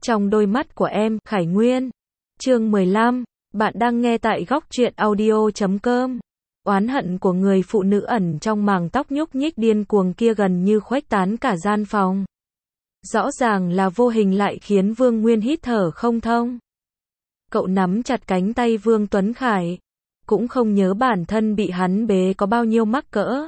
Trong đôi mắt của em, Khải Nguyên. Chương 15, bạn đang nghe tại góc truyện audio.com. Oán hận của người phụ nữ ẩn trong màng tóc nhúc nhích điên cuồng kia gần như khuếch tán cả gian phòng. Rõ ràng là vô hình lại khiến Vương Nguyên hít thở không thông. Cậu nắm chặt cánh tay Vương Tuấn Khải, cũng không nhớ bản thân bị hắn bế có bao nhiêu mắc cỡ.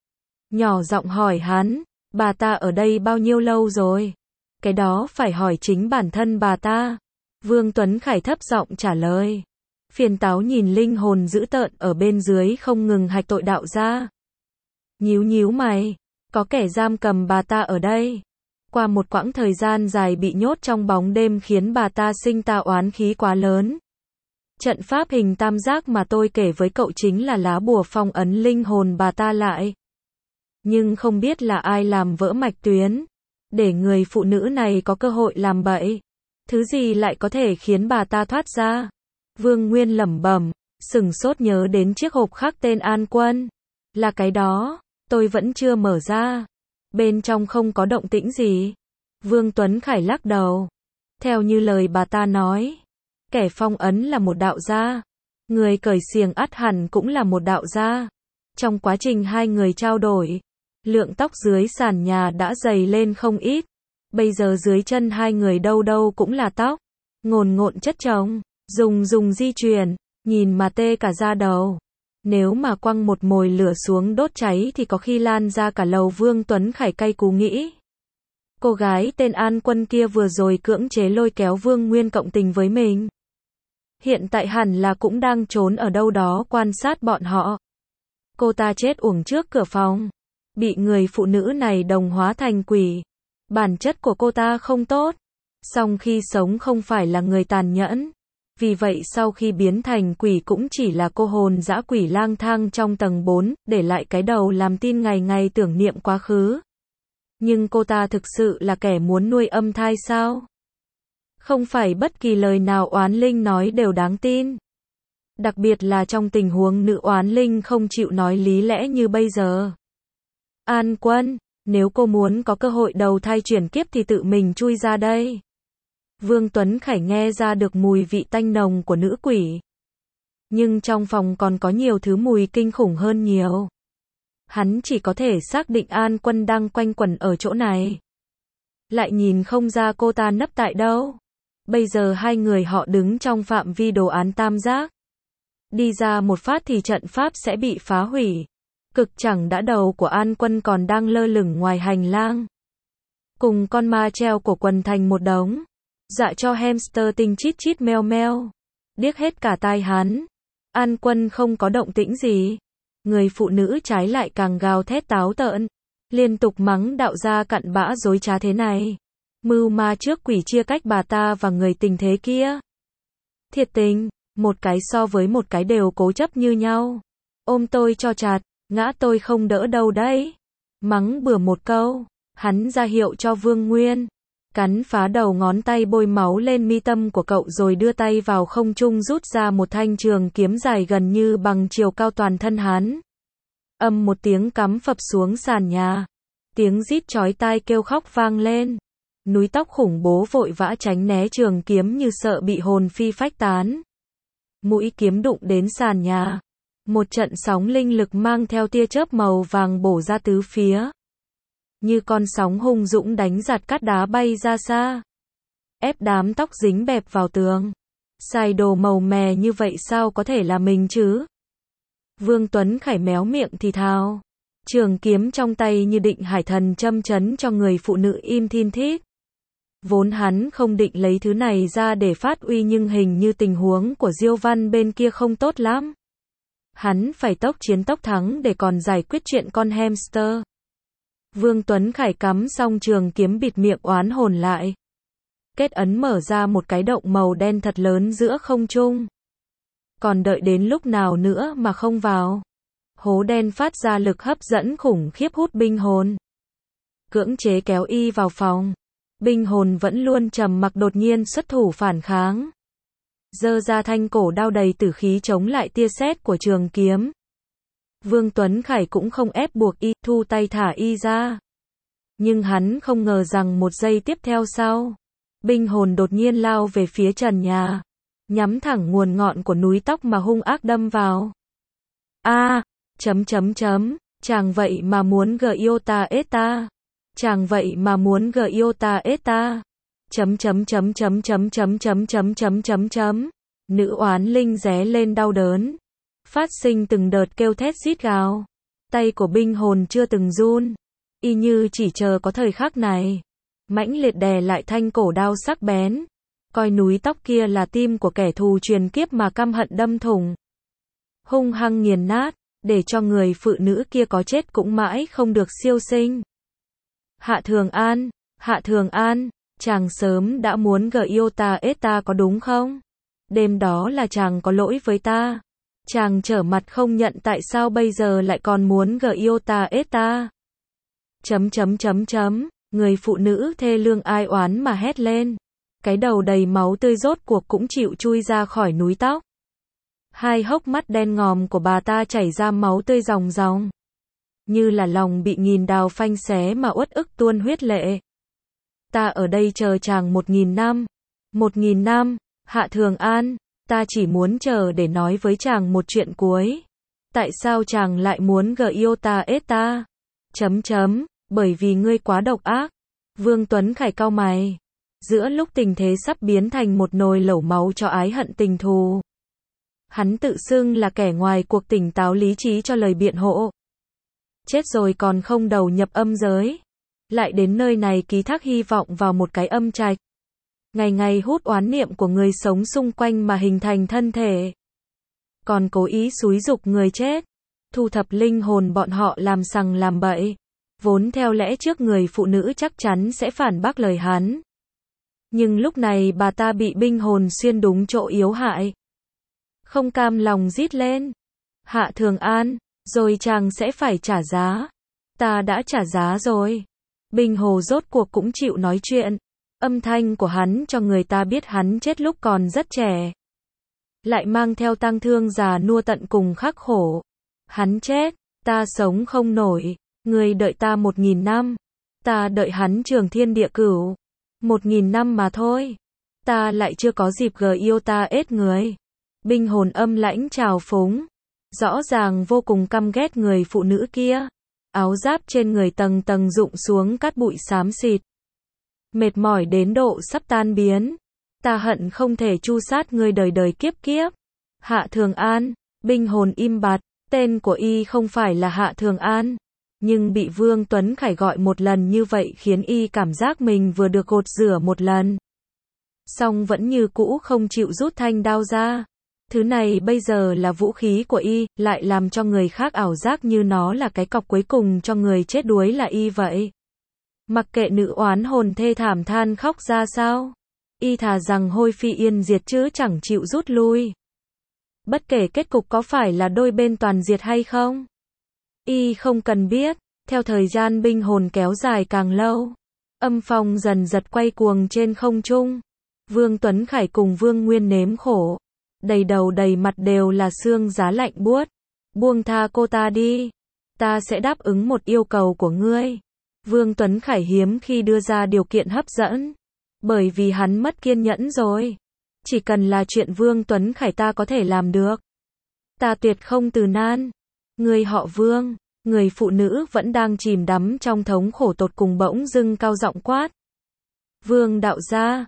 Nhỏ giọng hỏi hắn, bà ta ở đây bao nhiêu lâu rồi? Cái đó phải hỏi chính bản thân bà ta. Vương Tuấn Khải thấp giọng trả lời. Phiền táo nhìn linh hồn dữ tợn ở bên dưới không ngừng hạch tội đạo gia. Nhíu nhíu mày, có kẻ giam cầm bà ta ở đây. Qua một quãng thời gian dài bị nhốt trong bóng đêm khiến bà ta sinh ra oán khí quá lớn. Trận pháp hình tam giác mà tôi kể với cậu chính là lá bùa phong ấn linh hồn bà ta lại. Nhưng không biết là ai làm vỡ mạch tuyến, để người phụ nữ này có cơ hội làm bậy. Thứ gì lại có thể khiến bà ta thoát ra? Vương Nguyên lẩm bẩm, sửng sốt nhớ đến chiếc hộp khắc tên An Quân. Là cái đó, tôi vẫn chưa mở ra. Bên trong không có động tĩnh gì. Vương Tuấn Khải lắc đầu. Theo như lời bà ta nói, kẻ phong ấn là một đạo gia. Người cởi xiềng ắt hẳn cũng là một đạo gia. Trong quá trình hai người trao đổi, lượng tóc dưới sàn nhà đã dày lên không ít. Bây giờ dưới chân hai người đâu đâu cũng là tóc. Ngồn ngộn chất chồng. Dùng di chuyển. Nhìn mà tê cả da đầu. Nếu mà quăng một mồi lửa xuống đốt cháy thì có khi lan ra cả lầu. Vương Tuấn Khải cay cú nghĩ. Cô gái tên An Quân kia vừa rồi cưỡng chế lôi kéo Vương Nguyên cộng tình với mình. Hiện tại hẳn là cũng đang trốn ở đâu đó quan sát bọn họ. Cô ta chết uổng trước cửa phòng. Bị người phụ nữ này đồng hóa thành quỷ. Bản chất của cô ta không tốt. Song khi sống không phải là người tàn nhẫn. Vì vậy sau khi biến thành quỷ cũng chỉ là cô hồn dã quỷ lang thang trong tầng 4, để lại cái đầu làm tin ngày ngày tưởng niệm quá khứ. Nhưng cô ta thực sự là kẻ muốn nuôi âm thai sao? Không phải bất kỳ lời nào oán linh nói đều đáng tin. Đặc biệt là trong tình huống nữ oán linh không chịu nói lý lẽ như bây giờ. An Quân, nếu cô muốn có cơ hội đầu thai chuyển kiếp thì tự mình chui ra đây. Vương Tuấn Khải nghe ra được mùi vị tanh nồng của nữ quỷ. Nhưng trong phòng còn có nhiều thứ mùi kinh khủng hơn nhiều. Hắn chỉ có thể xác định An Quân đang quanh quẩn ở chỗ này. Lại nhìn không ra cô ta nấp tại đâu. Bây giờ hai người họ đứng trong phạm vi đồ án tam giác. Đi ra một phát thì trận pháp sẽ bị phá hủy. Cực chẳng đã đầu của An Quân còn đang lơ lửng ngoài hành lang. Cùng con ma treo cổ quần thành một đống. Dạ cho hamster tinh chít chít meo meo. Điếc hết cả tai hắn. An Quân không có động tĩnh gì. Người phụ nữ trái lại càng gào thét táo tợn. Liên tục mắng đạo gia cặn bã dối trá thế này. Mưu ma trước quỷ chia cách bà ta và người tình thế kia. Thiệt tình, một cái so với một cái đều cố chấp như nhau. Ôm tôi cho chặt, ngã tôi không đỡ đâu đấy. Mắng bừa một câu, hắn ra hiệu cho Vương Nguyên. Cắn phá đầu ngón tay bôi máu lên mi tâm của cậu rồi đưa tay vào không trung rút ra một thanh trường kiếm dài gần như bằng chiều cao toàn thân hắn. Âm một tiếng cắm phập xuống sàn nhà. Tiếng rít chói tai kêu khóc vang lên. Núi tóc khủng bố vội vã tránh né trường kiếm như sợ bị hồn phi phách tán. Mũi kiếm đụng đến sàn nhà. Một trận sóng linh lực mang theo tia chớp màu vàng bổ ra tứ phía. Như con sóng hung dũng đánh giạt cát đá bay ra xa. Ép đám tóc dính bẹp vào tường. Xài đồ màu mè như vậy sao có thể là mình chứ? Vương Tuấn Khải méo miệng thì thào. Trường kiếm trong tay như định hải thần châm chấn cho người phụ nữ im thin thít. Vốn hắn không định lấy thứ này ra để phát uy nhưng hình như tình huống của Diêu Văn bên kia không tốt lắm. Hắn phải tốc chiến tốc thắng để còn giải quyết chuyện con hamster. Vương Tuấn Khải cắm xong trường kiếm bịt miệng oán hồn lại. Kết ấn mở ra một cái động màu đen thật lớn giữa không trung. Còn đợi đến lúc nào nữa mà không vào. Hố đen phát ra lực hấp dẫn khủng khiếp hút binh hồn. Cưỡng chế kéo y vào phòng. Binh hồn vẫn luôn trầm mặc đột nhiên xuất thủ phản kháng. Giơ ra thanh cổ đao đầy tử khí chống lại tia sét của trường kiếm. Vương Tuấn Khải cũng không ép buộc y, thu tay thả y ra. Nhưng hắn không ngờ rằng một giây tiếp theo sau, Binh hồn đột nhiên lao về phía trần nhà, nhắm thẳng nguồn ngọn của núi tóc mà hung ác đâm vào. A, chàng vậy mà muốn yêu ta ết ta. Chàng vậy mà muốn yêu ta ết ta. Nữ oán linh ré lên đau đớn, phát sinh từng đợt kêu thét rít gào. Tay của binh hồn chưa từng run, y như chỉ chờ có thời khắc này, mãnh liệt đè lại thanh cổ đao sắc bén, coi núi tóc kia là tim của kẻ thù truyền kiếp mà căm hận đâm thủng, hung hăng nghiền nát, để cho người phụ nữ kia có chết cũng mãi không được siêu sinh. Hạ Thường An, chàng sớm đã muốn yêu ta ết ta có đúng không? Đêm đó là chàng có lỗi với ta. Chàng trở mặt không nhận tại sao bây giờ lại còn muốn yêu ta ết ta. Người phụ nữ thê lương ai oán mà hét lên. Cái đầu đầy máu tươi rốt cuộc cũng chịu chui ra khỏi núi tóc. Hai hốc mắt đen ngòm của bà ta chảy ra máu tươi ròng ròng, như là lòng bị nghìn đao phanh xé mà uất ức tuôn huyết lệ. Ta ở đây chờ chàng 1000 năm. 1000 năm, Hạ Thường An, ta chỉ muốn chờ để nói với chàng một chuyện cuối. Tại sao chàng lại muốn yêu ta ết ta? Bởi vì ngươi quá độc ác. Vương Tuấn Khải cau mày. Giữa lúc tình thế sắp biến thành một nồi lẩu máu cho ái hận tình thù, hắn tự xưng là kẻ ngoài cuộc tỉnh táo lý trí cho lời biện hộ. Chết rồi còn không đầu nhập âm giới. Lại đến nơi này ký thác hy vọng vào một cái âm trạch. Ngày ngày hút oán niệm của người sống xung quanh mà hình thành thân thể. Còn cố ý xúi giục người chết, thu thập linh hồn bọn họ làm sằng làm bậy. Vốn theo lẽ trước người phụ nữ chắc chắn sẽ phản bác lời hắn. Nhưng lúc này bà ta bị binh hồn xuyên đúng chỗ yếu hại. Không cam lòng rít lên. Hạ Thường An, rồi chàng sẽ phải trả giá. Ta đã trả giá rồi. Binh hồ rốt cuộc cũng chịu nói chuyện. Âm thanh của hắn cho người ta biết hắn chết lúc còn rất trẻ. Lại mang theo tang thương già nua tận cùng khắc khổ. Hắn chết, ta sống không nổi. Người đợi ta 1000 năm. Ta đợi hắn trường thiên địa cửu. 1000 năm mà thôi. Ta lại chưa có dịp yêu ta ết người. Binh hồn âm lãnh trào phúng. Rõ ràng vô cùng căm ghét người phụ nữ kia. Áo giáp trên người tầng tầng rụng xuống cát bụi xám xịt. Mệt mỏi đến độ sắp tan biến. Ta hận không thể tru sát người đời đời kiếp kiếp. Hạ Thường An, binh hồn im bặt. Tên của y không phải là Hạ Thường An. Nhưng bị Vương Tuấn Khải gọi một lần như vậy khiến y cảm giác mình vừa được gột rửa một lần. Song vẫn như cũ không chịu rút thanh đao ra. Thứ này bây giờ là vũ khí của y, lại làm cho người khác ảo giác như nó là cái cọc cuối cùng cho người chết đuối là y vậy. Mặc kệ nữ oán hồn thê thảm than khóc ra sao, y thà rằng hôi phi yên diệt chứ chẳng chịu rút lui. Bất kể kết cục có phải là đôi bên toàn diệt hay không, y không cần biết. Theo thời gian binh hồn kéo dài càng lâu, âm phong dần giật quay cuồng trên không trung. Vương Tuấn Khải cùng Vương Nguyên nếm khổ, đầy đầu đầy mặt đều là xương giá lạnh buốt. Buông tha cô ta đi, ta sẽ đáp ứng một yêu cầu của ngươi. Vương Tuấn Khải hiếm khi đưa ra điều kiện hấp dẫn, bởi vì hắn mất kiên nhẫn rồi. Chỉ cần là chuyện Vương Tuấn Khải ta có thể làm được, ta tuyệt không từ nan. Người họ Vương. Người phụ nữ vẫn đang chìm đắm trong thống khổ tột cùng bỗng dưng cao giọng quát. Vương đạo gia,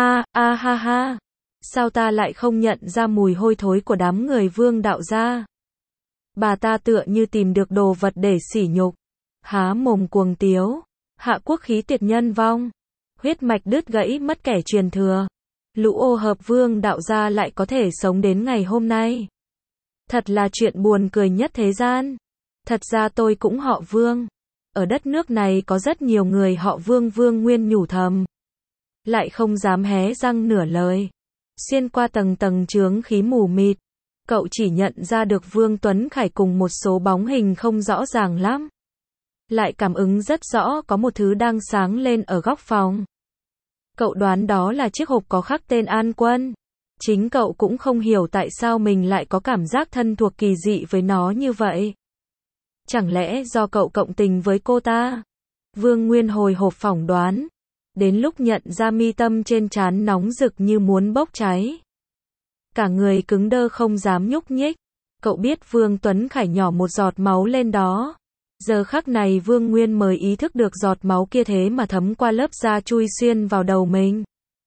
ha. Sao ta lại không nhận ra mùi hôi thối của đám người Vương đạo gia? Bà ta tựa như tìm được đồ vật để sỉ nhục. Há mồm cuồng tiếu. Hạ quốc khí tiệt nhân vong. Huyết mạch đứt gãy mất kẻ truyền thừa. Lũ ô hợp Vương đạo gia lại có thể sống đến ngày hôm nay. Thật là chuyện buồn cười nhất thế gian. Thật ra tôi cũng họ Vương. Ở đất nước này có rất nhiều người họ Vương. Vương Nguyên nhủ thầm, lại không dám hé răng nửa lời. Xuyên qua tầng tầng chướng khí mù mịt, cậu chỉ nhận ra được Vương Tuấn Khải cùng một số bóng hình không rõ ràng lắm. Lại cảm ứng rất rõ có một thứ đang sáng lên ở góc phòng. Cậu đoán đó là chiếc hộp có khắc tên An Quân. Chính cậu cũng không hiểu tại sao mình lại có cảm giác thân thuộc kỳ dị với nó như vậy. Chẳng lẽ do cậu cộng tình với cô ta? Vương Nguyên hồi hộp phỏng đoán. đến lúc nhận ra mi tâm trên trán nóng rực như muốn bốc cháy. Cả người cứng đơ không dám nhúc nhích. Cậu biết Vương Tuấn Khải nhỏ một giọt máu lên đó. Giờ khắc này Vương Nguyên mới ý thức được giọt máu kia thế mà thấm qua lớp da chui xuyên vào đầu mình.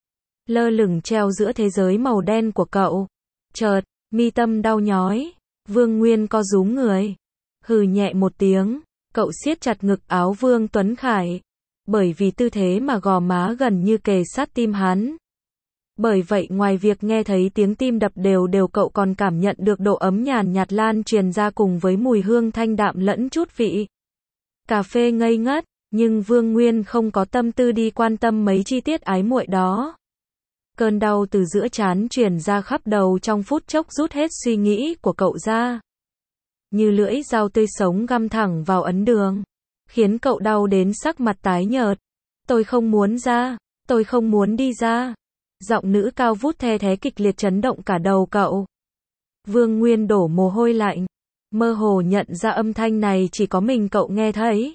Lơ lửng treo giữa thế giới màu đen của cậu. Chợt, mi tâm đau nhói. Vương Nguyên co rúm người. Hừ nhẹ một tiếng. Cậu siết chặt ngực áo Vương Tuấn Khải. Bởi vì tư thế mà gò má gần như kề sát tim hắn. Bởi vậy ngoài việc nghe thấy tiếng tim đập đều đều cậu còn cảm nhận được độ ấm nhàn nhạt lan truyền ra cùng với mùi hương thanh đạm lẫn chút vị cà phê ngây ngất, nhưng Vương Nguyên không có tâm tư đi quan tâm mấy chi tiết ái muội đó. Cơn đau từ giữa trán truyền ra khắp đầu trong phút chốc rút hết suy nghĩ của cậu ra. Như lưỡi dao tươi sống găm thẳng vào ấn đường, khiến cậu đau đến sắc mặt tái nhợt. Tôi không muốn ra, tôi không muốn đi ra. Giọng nữ cao vút the thé kịch liệt chấn động cả đầu cậu. Vương Nguyên đổ mồ hôi lạnh, mơ hồ nhận ra âm thanh này chỉ có mình cậu nghe thấy.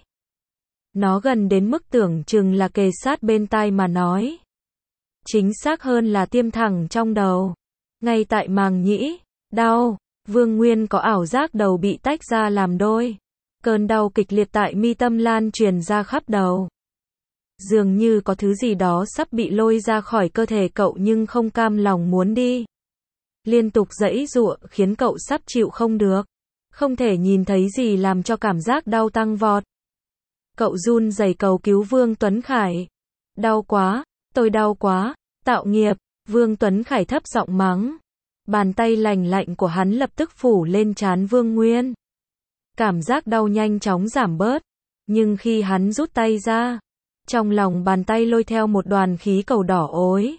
Nó gần đến mức tưởng chừng là kề sát bên tai mà nói. Chính xác hơn là tiêm thẳng trong đầu. Ngay tại màng nhĩ, đau, Vương Nguyên có ảo giác đầu bị tách ra làm đôi. Cơn đau kịch liệt tại mi tâm lan truyền ra khắp đầu. Dường như có thứ gì đó sắp bị lôi ra khỏi cơ thể cậu nhưng không cam lòng muốn đi. Liên tục giãy giụa khiến cậu sắp chịu không được. Không thể nhìn thấy gì làm cho cảm giác đau tăng vọt. Cậu run rẩy cầu cứu Vương Tuấn Khải. Đau quá, tôi đau quá, tạo nghiệp, Vương Tuấn Khải thấp giọng mắng. Bàn tay lành lạnh của hắn lập tức phủ lên trán Vương Nguyên. Cảm giác đau nhanh chóng giảm bớt. Nhưng khi hắn rút tay ra, trong lòng bàn tay lôi theo một đoàn khí cầu đỏ ối.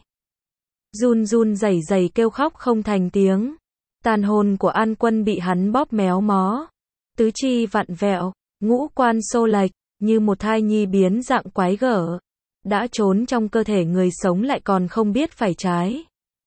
Run run rẩy rẩy kêu khóc không thành tiếng. Tàn hồn của An Quân bị hắn bóp méo mó. Tứ chi vặn vẹo, ngũ quan xô lệch, như một thai nhi biến dạng quái gở. Đã trốn trong cơ thể người sống lại còn không biết phải trái.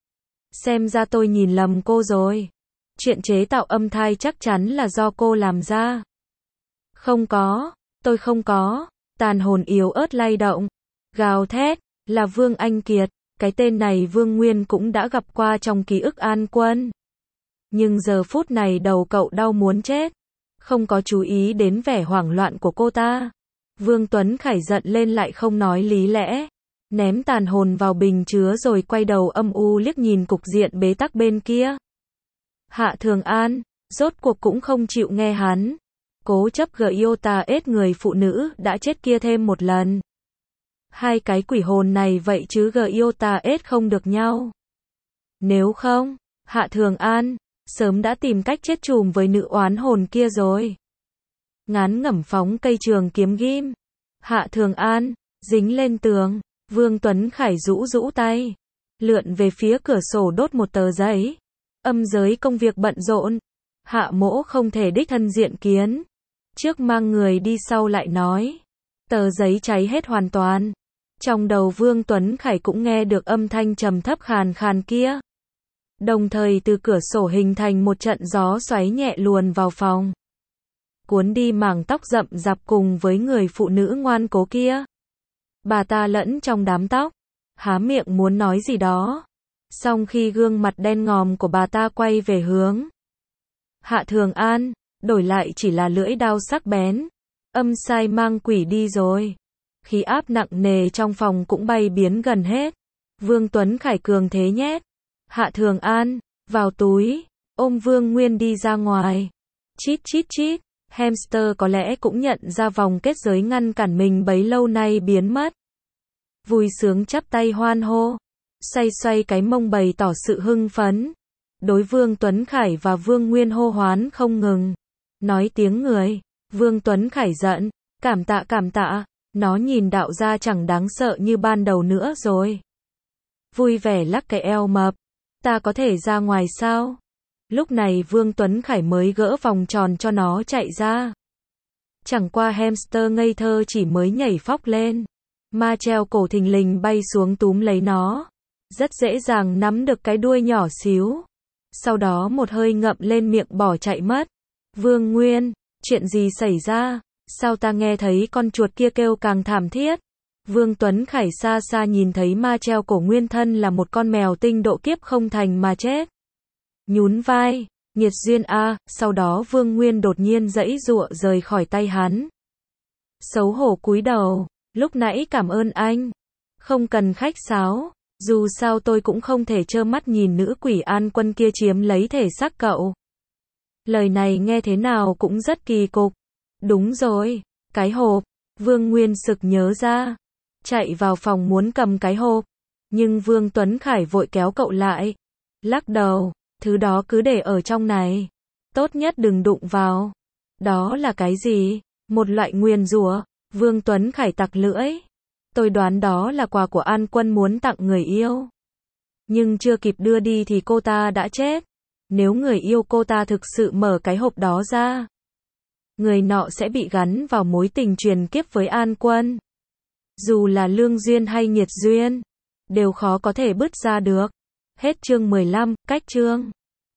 Xem ra tôi nhìn lầm cô rồi. Chuyện chế tạo âm thai chắc chắn là do cô làm ra. Không có, tôi không có. Tàn hồn yếu ớt lay động, gào thét, là Vương Anh Kiệt, cái tên này Vương Nguyên cũng đã gặp qua trong ký ức An Quân. Nhưng giờ phút này đầu cậu đau muốn chết, không có chú ý đến vẻ hoảng loạn của cô ta. Vương Tuấn Khải giận lên lại không nói lý lẽ, ném tàn hồn vào bình chứa rồi quay đầu âm u liếc nhìn cục diện bế tắc bên kia. Hạ Thường An, rốt cuộc cũng không chịu nghe hắn. Cố chấp Giota ết người phụ nữ đã chết kia thêm một lần. Hai cái quỷ hồn này vậy chứ Giota ết không được nhau. Nếu không, Hạ Thường An sớm đã tìm cách chết chùm với nữ oán hồn kia rồi. Ngán ngẩm phóng cây trường kiếm ghim. Hạ Thường An dính lên tường. Vương Tuấn Khải rũ rũ tay, lượn về phía cửa sổ đốt một tờ giấy. Âm giới công việc bận rộn, Hạ mỗ không thể đích thân diện kiến. Trước mang người đi sau lại nói. Tờ giấy cháy hết hoàn toàn. Trong đầu Vương Tuấn Khải cũng nghe được âm thanh trầm thấp khàn khàn kia. Đồng thời từ cửa sổ hình thành một trận gió xoáy nhẹ luồn vào phòng. Cuốn đi mảng tóc rậm rạp cùng với người phụ nữ ngoan cố kia. Bà ta lẫn trong đám tóc, há miệng muốn nói gì đó. Song khi gương mặt đen ngòm của bà ta quay về hướng Hạ Thường An, đổi lại chỉ là lưỡi đao sắc bén. Âm sai mang quỷ đi rồi. Khí áp nặng nề trong phòng cũng bay biến gần hết. Vương Tuấn Khải cường thế nhét Hạ Thường An vào túi, ôm Vương Nguyên đi ra ngoài. Chít chít chít, hamster có lẽ cũng nhận ra vòng kết giới ngăn cản mình bấy lâu nay biến mất. Vui sướng chắp tay hoan hô, xoay xoay cái mông bày tỏ sự hưng phấn. Đối Vương Tuấn Khải và Vương Nguyên hô hoán không ngừng. Nói tiếng người, Vương Tuấn Khải giận, cảm tạ, nó nhìn đạo gia chẳng đáng sợ như ban đầu nữa rồi. Vui vẻ lắc cái eo mập, ta có thể ra ngoài sao? Lúc này Vương Tuấn Khải mới gỡ vòng tròn cho nó chạy ra. Chẳng qua hamster ngây thơ chỉ mới nhảy phóc lên. Ma treo cổ thình lình bay xuống túm lấy nó. Rất dễ dàng nắm được cái đuôi nhỏ xíu. Sau đó một hơi ngậm lên miệng bỏ chạy mất. Vương Nguyên, chuyện gì xảy ra? Sao ta nghe thấy con chuột kia kêu càng thảm thiết? Vương Tuấn Khải xa xa nhìn thấy ma treo cổ nguyên thân là một con mèo tinh độ kiếp không thành mà chết. Nhún vai, nghiệt duyên a, sau đó Vương Nguyên đột nhiên giãy giụa rời khỏi tay hắn. Xấu hổ cúi đầu, lúc nãy cảm ơn anh. Không cần khách sáo, dù sao tôi cũng không thể trơ mắt nhìn nữ quỷ An Quân kia chiếm lấy thể xác cậu. Lời này nghe thế nào cũng rất kỳ cục. Đúng rồi, cái hộp, Vương Nguyên sực nhớ ra. Chạy vào phòng muốn cầm cái hộp, nhưng Vương Tuấn Khải vội kéo cậu lại. Lắc đầu, thứ đó cứ để ở trong này. Tốt nhất đừng đụng vào. Đó là cái gì? Một loại nguyền rủa. Vương Tuấn Khải tặc lưỡi. Tôi đoán đó là quà của An Quân muốn tặng người yêu. Nhưng chưa kịp đưa đi thì cô ta đã chết. Nếu người yêu cô ta thực sự mở cái hộp đó ra, người nọ sẽ bị gắn vào mối tình truyền kiếp với An Quân. Dù là lương duyên hay nghiệt duyên, đều khó có thể bứt ra được. Hết chương 15, cách chương.